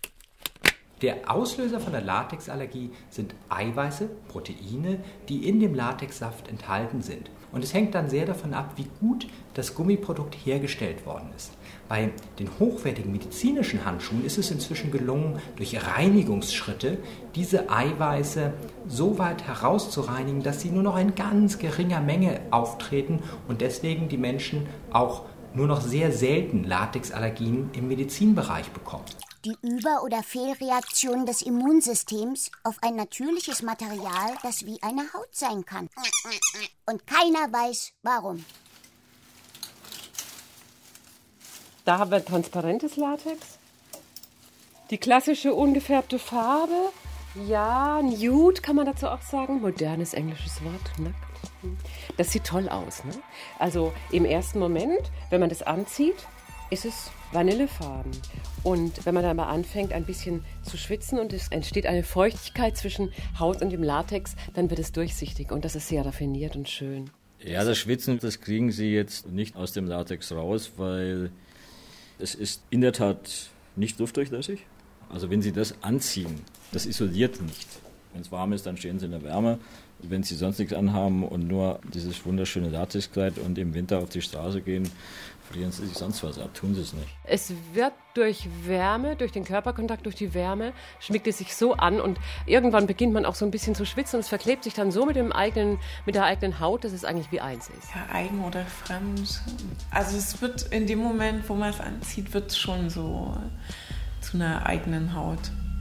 Speaker 6: Der Auslöser von der Latexallergie sind Eiweiße, Proteine, die in dem Latexsaft enthalten sind. Und es hängt dann sehr davon ab, wie gut das Gummiprodukt hergestellt worden ist. Bei den hochwertigen medizinischen Handschuhen ist es inzwischen gelungen, durch Reinigungsschritte diese Eiweiße so weit herauszureinigen, dass sie nur noch in ganz geringer Menge auftreten und deswegen die Menschen auch nur noch sehr selten Latexallergien im Medizinbereich bekommen.
Speaker 4: Die Über- oder Fehlreaktion des Immunsystems auf ein natürliches Material, das wie eine Haut sein kann. Und keiner weiß, warum.
Speaker 2: Da haben wir transparentes Latex. Die klassische ungefärbte Farbe. Ja, nude kann man dazu auch sagen. Modernes englisches Wort, nackt. Das sieht toll aus, ne? Also im ersten Moment, wenn man das anzieht, ist es Vanillefarben. Und wenn man dann mal anfängt, ein bisschen zu schwitzen und es entsteht eine Feuchtigkeit zwischen Haut und dem Latex, dann wird es durchsichtig und das ist sehr raffiniert und schön.
Speaker 13: Ja, das Schwitzen, das kriegen Sie jetzt nicht aus dem Latex raus, weil es ist in der Tat nicht luftdurchlässig. Also wenn Sie das anziehen, das isoliert nicht. Wenn es warm ist, dann stehen Sie in der Wärme. Wenn Sie sonst nichts anhaben und nur dieses wunderschöne Latexkleid und im Winter auf die Straße gehen, frieren Sie sich sonst was ab. Tun Sie es nicht.
Speaker 2: Es wird durch Wärme, durch den Körperkontakt, durch die Wärme, schmiegt es sich so an und irgendwann beginnt man auch so ein bisschen zu schwitzen und es verklebt sich dann so mit der eigenen Haut, dass es eigentlich wie eins ist.
Speaker 11: Ja, eigen oder fremd. Also es wird in dem Moment, wo man es anzieht, wird es schon so zu einer eigenen Haut.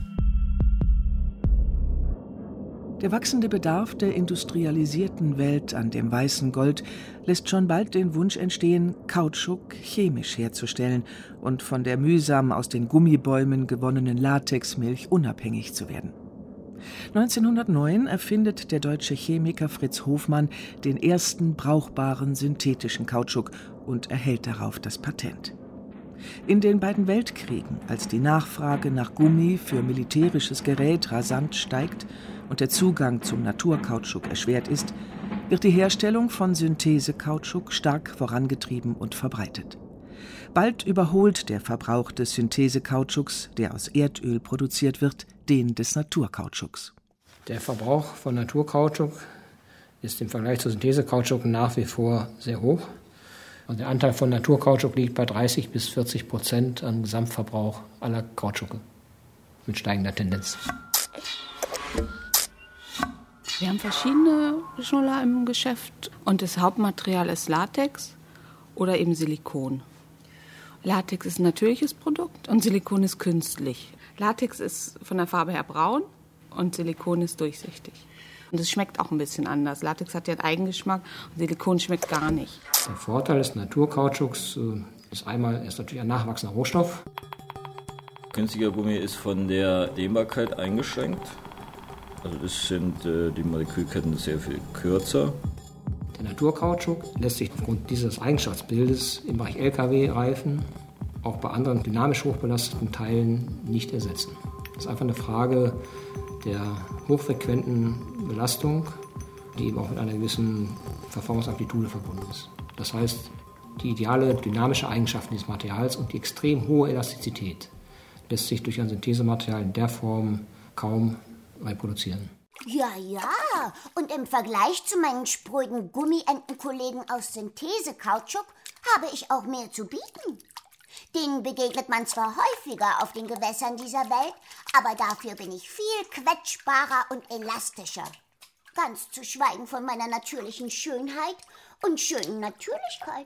Speaker 14: Der wachsende Bedarf der industrialisierten Welt an dem weißen Gold lässt schon bald den Wunsch entstehen, Kautschuk chemisch herzustellen und von der mühsam aus den Gummibäumen gewonnenen Latexmilch unabhängig zu werden. 1909 erfindet der deutsche Chemiker Fritz Hofmann den ersten brauchbaren synthetischen Kautschuk und erhält darauf das Patent. In den beiden Weltkriegen, als die Nachfrage nach Gummi für militärisches Gerät rasant steigt und der Zugang zum Naturkautschuk erschwert ist, wird die Herstellung von Synthesekautschuk stark vorangetrieben und verbreitet. Bald überholt der Verbrauch des Synthesekautschuks, der aus Erdöl produziert wird, den des Naturkautschuks.
Speaker 12: Der Verbrauch von Naturkautschuk ist im Vergleich zu Synthesekautschuk nach wie vor sehr hoch. Und der Anteil von Naturkautschuk liegt bei 30-40% am Gesamtverbrauch aller Kautschuke mit steigender Tendenz.
Speaker 23: Wir haben verschiedene Schnuller im Geschäft und das Hauptmaterial ist Latex oder eben Silikon. Latex ist ein natürliches Produkt und Silikon ist künstlich. Latex ist von der Farbe her braun und Silikon ist durchsichtig. Und es schmeckt auch ein bisschen anders. Latex hat ja einen Eigengeschmack und Silikon schmeckt gar nicht.
Speaker 12: Der Vorteil des Naturkautschuks ist einmal, er ist natürlich ein nachwachsender Rohstoff.
Speaker 13: Günstiger Gummi ist von der Dehnbarkeit eingeschränkt. Also das sind die Molekülketten sehr viel kürzer.
Speaker 12: Der Naturkautschuk lässt sich aufgrund dieses Eigenschaftsbildes im Bereich Lkw-Reifen auch bei anderen dynamisch hochbelasteten Teilen nicht ersetzen. Das ist einfach eine Frage der hochfrequenten Belastung, die eben auch mit einer gewissen Verformungsamplitude verbunden ist. Das heißt, die ideale dynamische Eigenschaften dieses Materials und die extrem hohe Elastizität lässt sich durch ein Synthesematerial in der Form kaum reproduzieren.
Speaker 4: Ja, und im Vergleich zu meinen spröden Gummientenkollegen aus Synthesekautschuk habe ich auch mehr zu bieten. Denen begegnet man zwar häufiger auf den Gewässern dieser Welt, aber dafür bin ich viel quetschbarer und elastischer. Ganz zu schweigen von meiner natürlichen Schönheit und schönen Natürlichkeit.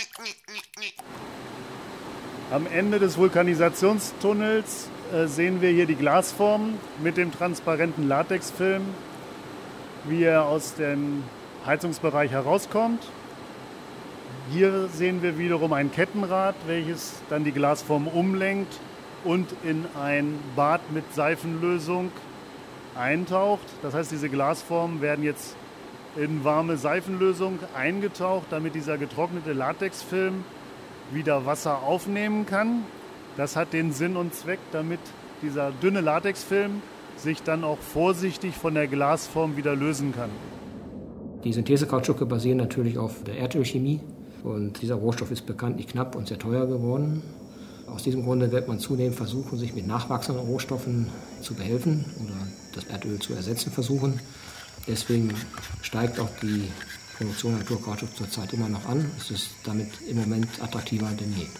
Speaker 1: Am Ende des Vulkanisationstunnels sehen wir hier die Glasform mit dem transparenten Latexfilm, wie er aus dem Heizungsbereich herauskommt. Hier sehen wir wiederum ein Kettenrad, welches dann die Glasform umlenkt und in ein Bad mit Seifenlösung eintaucht. Das heißt, diese Glasformen werden jetzt in warme Seifenlösung eingetaucht, damit dieser getrocknete Latexfilm wieder Wasser aufnehmen kann. Das hat den Sinn und Zweck, damit dieser dünne Latexfilm sich dann auch vorsichtig von der Glasform wieder lösen kann.
Speaker 12: Die Synthesekautschuke basieren natürlich auf der Erdölchemie und dieser Rohstoff ist bekanntlich knapp und sehr teuer geworden. Aus diesem Grunde wird man zunehmend versuchen, sich mit nachwachsenden Rohstoffen zu behelfen oder das Erdöl zu ersetzen versuchen. Deswegen steigt auch die Produktion Naturkautschuk zurzeit immer noch an. Es ist damit im Moment attraktiver denn je.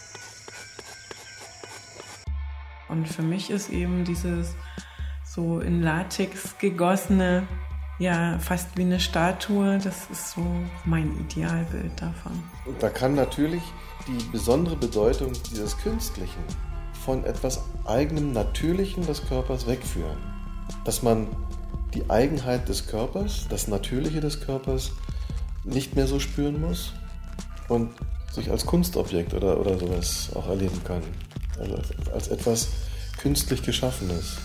Speaker 11: Und für mich ist eben dieses so in Latex gegossene, ja, fast wie eine Statue, das ist so mein Idealbild davon.
Speaker 7: Und da kann natürlich die besondere Bedeutung dieses Künstlichen von etwas eigenem Natürlichen des Körpers wegführen. Dass man die Eigenheit des Körpers, das Natürliche des Körpers nicht mehr so spüren muss und sich als Kunstobjekt oder sowas auch erleben kann. Also als etwas künstlich Geschaffenes.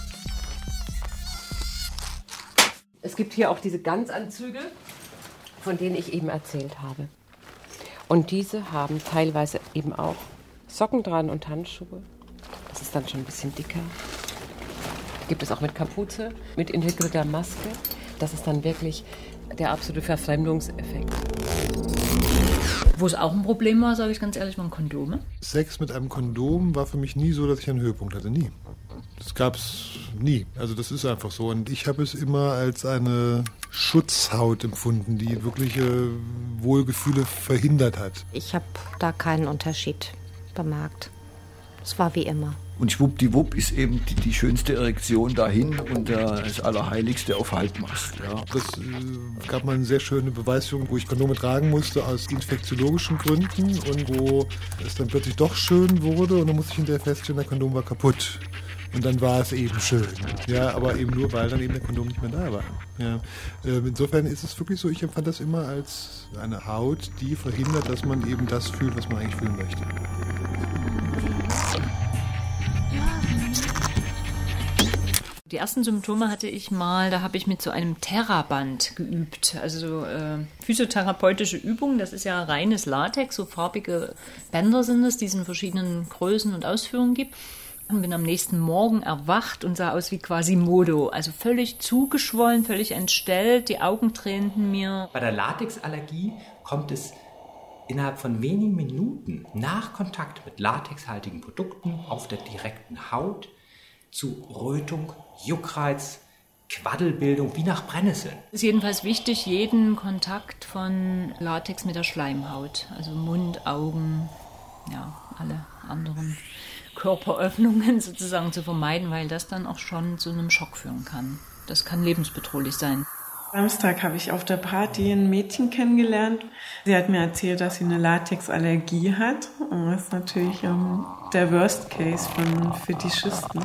Speaker 2: Es gibt hier auch diese Ganzanzüge, von denen ich eben erzählt habe. Und diese haben teilweise eben auch Socken dran und Handschuhe. Das ist dann schon ein bisschen dicker. Gibt es auch mit Kapuze, mit integrierter Maske. Das ist dann wirklich der absolute Verfremdungseffekt.
Speaker 3: Wo es auch ein Problem war, sage ich ganz ehrlich, waren Kondome.
Speaker 9: Sex mit einem Kondom war für mich nie so, dass ich einen Höhepunkt hatte. Nie. Das gab es nie. Also das ist einfach so. Und ich habe es immer als eine Schutzhaut empfunden, die wirkliche Wohlgefühle verhindert hat.
Speaker 19: Ich habe da keinen Unterschied bemerkt. Es war wie immer.
Speaker 20: Und schwuppdiwupp ist eben die schönste Erektion dahin und das Allerheiligste auf Halbmast. Ja.
Speaker 9: Das gab mal eine sehr schöne Beweisführung, wo ich Kondome tragen musste aus infektiologischen Gründen und wo es dann plötzlich doch schön wurde und dann musste ich hinterher feststellen, der Kondom war kaputt. Und dann war es eben schön. Ja, aber eben nur, weil dann eben der Kondom nicht mehr da war. Ja. Insofern ist es wirklich so, ich empfand das immer als eine Haut, die verhindert, dass man eben das fühlt, was man eigentlich fühlen möchte.
Speaker 3: Die ersten Symptome hatte ich mal, da habe ich mit so einem Theraband geübt. Also physiotherapeutische Übungen, das ist ja reines Latex, so farbige Bänder sind es, die es in verschiedenen Größen und Ausführungen gibt. Und bin am nächsten Morgen erwacht und sah aus wie Quasimodo. Also völlig zugeschwollen, völlig entstellt, die Augen tränten mir.
Speaker 6: Bei der Latexallergie kommt es innerhalb von wenigen Minuten nach Kontakt mit latexhaltigen Produkten auf der direkten Haut zu Rötung, Juckreiz, Quaddelbildung wie nach Brennnesseln.
Speaker 3: Es ist jedenfalls wichtig, jeden Kontakt von Latex mit der Schleimhaut, also Mund, Augen, ja, alle anderen Körperöffnungen sozusagen zu vermeiden, weil das dann auch schon zu einem Schock führen kann. Das kann lebensbedrohlich sein.
Speaker 11: Samstag habe ich auf der Party ein Mädchen kennengelernt. Sie hat mir erzählt, dass sie eine Latexallergie hat. Und das ist natürlich der Worst Case von Fetischisten.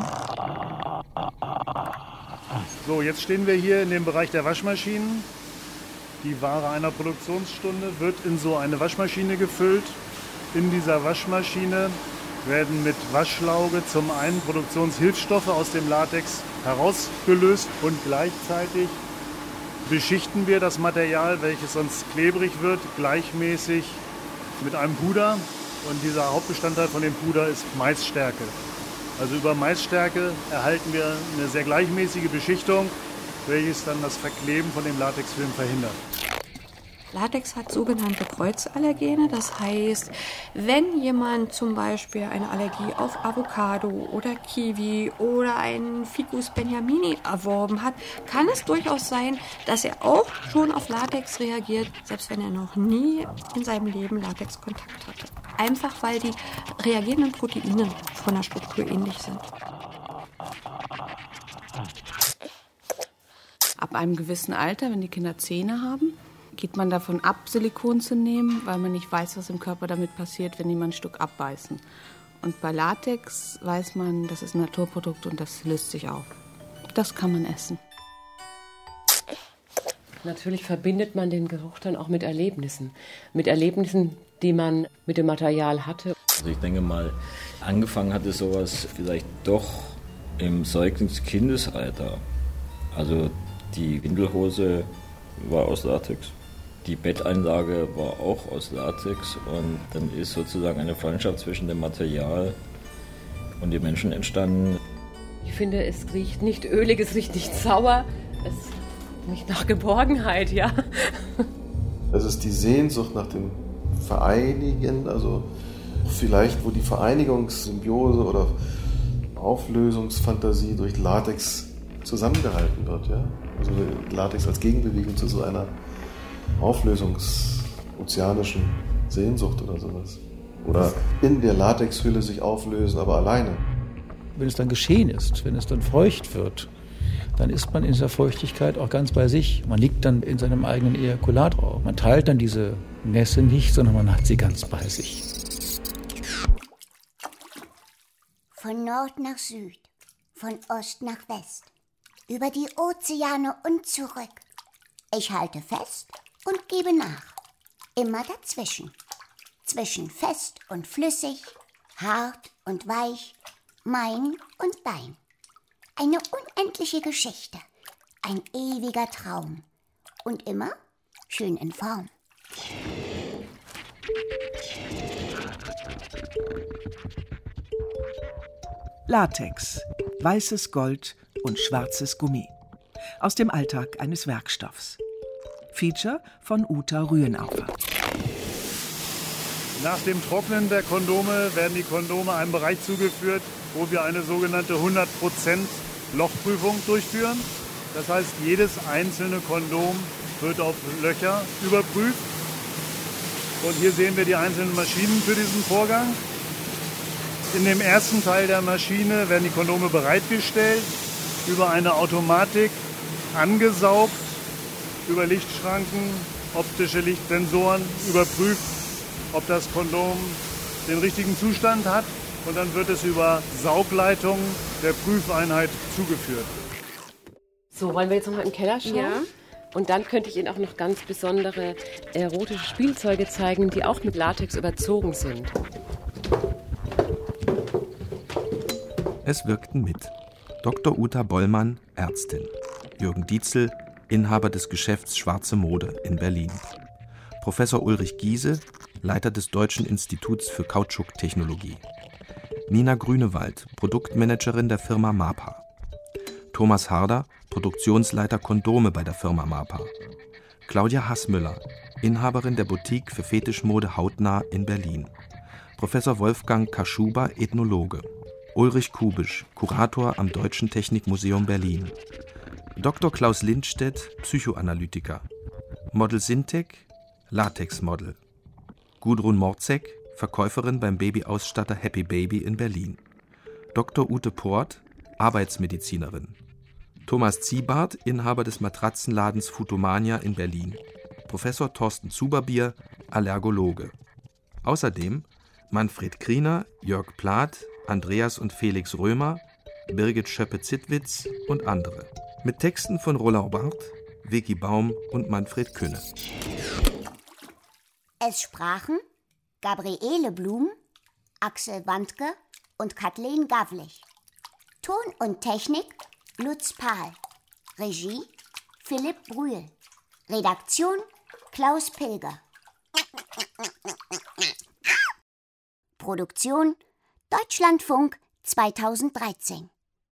Speaker 1: So, jetzt stehen wir hier in dem Bereich der Waschmaschinen. Die Ware einer Produktionsstunde wird in so eine Waschmaschine gefüllt. In dieser Waschmaschine werden mit Waschlauge zum einen Produktionshilfsstoffe aus dem Latex herausgelöst und gleichzeitig beschichten wir das Material, welches sonst klebrig wird, gleichmäßig mit einem Puder. Und dieser Hauptbestandteil von dem Puder ist Maisstärke. Also über Maisstärke erhalten wir eine sehr gleichmäßige Beschichtung, welches dann das Verkleben von dem Latexfilm verhindert.
Speaker 16: Latex hat sogenannte Kreuzallergene, das heißt, wenn jemand zum Beispiel eine Allergie auf Avocado oder Kiwi oder einen Ficus benjamini erworben hat, kann es durchaus sein, dass er auch schon auf Latex reagiert, selbst wenn er noch nie in seinem Leben Latexkontakt hatte. Einfach weil die reagierenden Proteine von der Struktur ähnlich sind.
Speaker 23: Ab einem gewissen Alter, wenn die Kinder Zähne haben, geht man davon ab, Silikon zu nehmen, weil man nicht weiß, was im Körper damit passiert, wenn die mal ein Stück abbeißen. Und bei Latex weiß man, das ist ein Naturprodukt und das löst sich auf. Das kann man essen.
Speaker 2: Natürlich verbindet man den Geruch dann auch mit Erlebnissen. Mit Erlebnissen, die man mit dem Material hatte.
Speaker 13: Also ich denke mal, angefangen hat es sowas vielleicht doch im Säuglings-Kindesalter. Also die Windelhose war aus Latex. Die Betteinlage war auch aus Latex und dann ist sozusagen eine Freundschaft zwischen dem Material und dem Menschen entstanden.
Speaker 2: Ich finde, es riecht nicht ölig, es riecht nicht sauer, es riecht nach Geborgenheit, ja.
Speaker 7: Es ist die Sehnsucht nach dem Vereinigen, also vielleicht, wo die Vereinigungssymbiose oder Auflösungsfantasie durch Latex zusammengehalten wird, ja. Also Latex als Gegenbewegung zu so einer auflösungsozeanischen Sehnsucht oder sowas. Oder in der Latexhülle sich auflösen, aber alleine.
Speaker 17: Wenn es dann geschehen ist, wenn es dann feucht wird, dann ist man in dieser Feuchtigkeit auch ganz bei sich. Man liegt dann in seinem eigenen Ejakulat drauf. Man teilt dann diese Nässe nicht, sondern man hat sie ganz bei sich.
Speaker 4: Von Nord nach Süd, von Ost nach West, über die Ozeane und zurück. Ich halte fest und gebe nach. Immer dazwischen. Zwischen fest und flüssig, hart und weich, mein und dein. Eine unendliche Geschichte, ein ewiger Traum. Und immer schön in Form.
Speaker 14: Latex, weißes Gold und schwarzes Gummi. Aus dem Alltag eines Werkstoffs. Feature von Uta Rühenaufer.
Speaker 1: Nach dem Trocknen der Kondome werden die Kondome einem Bereich zugeführt, wo wir eine sogenannte 100% Lochprüfung durchführen. Das heißt, jedes einzelne Kondom wird auf Löcher überprüft. Und hier sehen wir die einzelnen Maschinen für diesen Vorgang. In dem ersten Teil der Maschine werden die Kondome bereitgestellt, über eine Automatik angesaugt, über Lichtschranken, optische Lichtsensoren überprüft, ob das Kondom den richtigen Zustand hat, und dann wird es über Saugleitungen der Prüfeinheit zugeführt.
Speaker 2: So, wollen wir jetzt noch mal in den Keller schauen?
Speaker 15: Ja.
Speaker 2: Und dann könnte ich Ihnen auch noch ganz besondere erotische Spielzeuge zeigen, die auch mit Latex überzogen sind.
Speaker 8: Es wirkten mit Dr. Uta Bollmann, Ärztin, Jürgen Dietzel, Inhaber des Geschäfts Schwarze Mode in Berlin, Professor Ulrich Giese, Leiter des Deutschen Instituts für Kautschuktechnologie, Nina Grünewald, Produktmanagerin der Firma MAPA, Thomas Harder, Produktionsleiter Kondome bei der Firma MAPA, Claudia Hassmüller, Inhaberin der Boutique für Fetischmode Hautnah in Berlin, Professor Wolfgang Kaschuba, Ethnologe, Ulrich Kubisch, Kurator am Deutschen Technikmuseum Berlin, Dr. Klaus Lindstedt, Psychoanalytiker, Model Sintek, Latexmodel, Gudrun Morzek, Verkäuferin beim Babyausstatter Happy Baby in Berlin, Dr. Ute Port, Arbeitsmedizinerin, Thomas Ziebart, Inhaber des Matratzenladens Futomania in Berlin, Professor Thorsten Zuberbier, Allergologe. Außerdem Manfred Kriener, Jörg Plath, Andreas und Felix Römer, Birgit Schöppe-Zittwitz und andere. Mit Texten von Roland Barth, Vicky Baum und Manfred Künne.
Speaker 4: Es sprachen Gabriele Blum, Axel Wandke und Kathleen Gavlich. Ton und Technik Lutz Pahl. Regie Philipp Brühl. Redaktion Klaus Pilger. Produktion Deutschlandfunk 2013.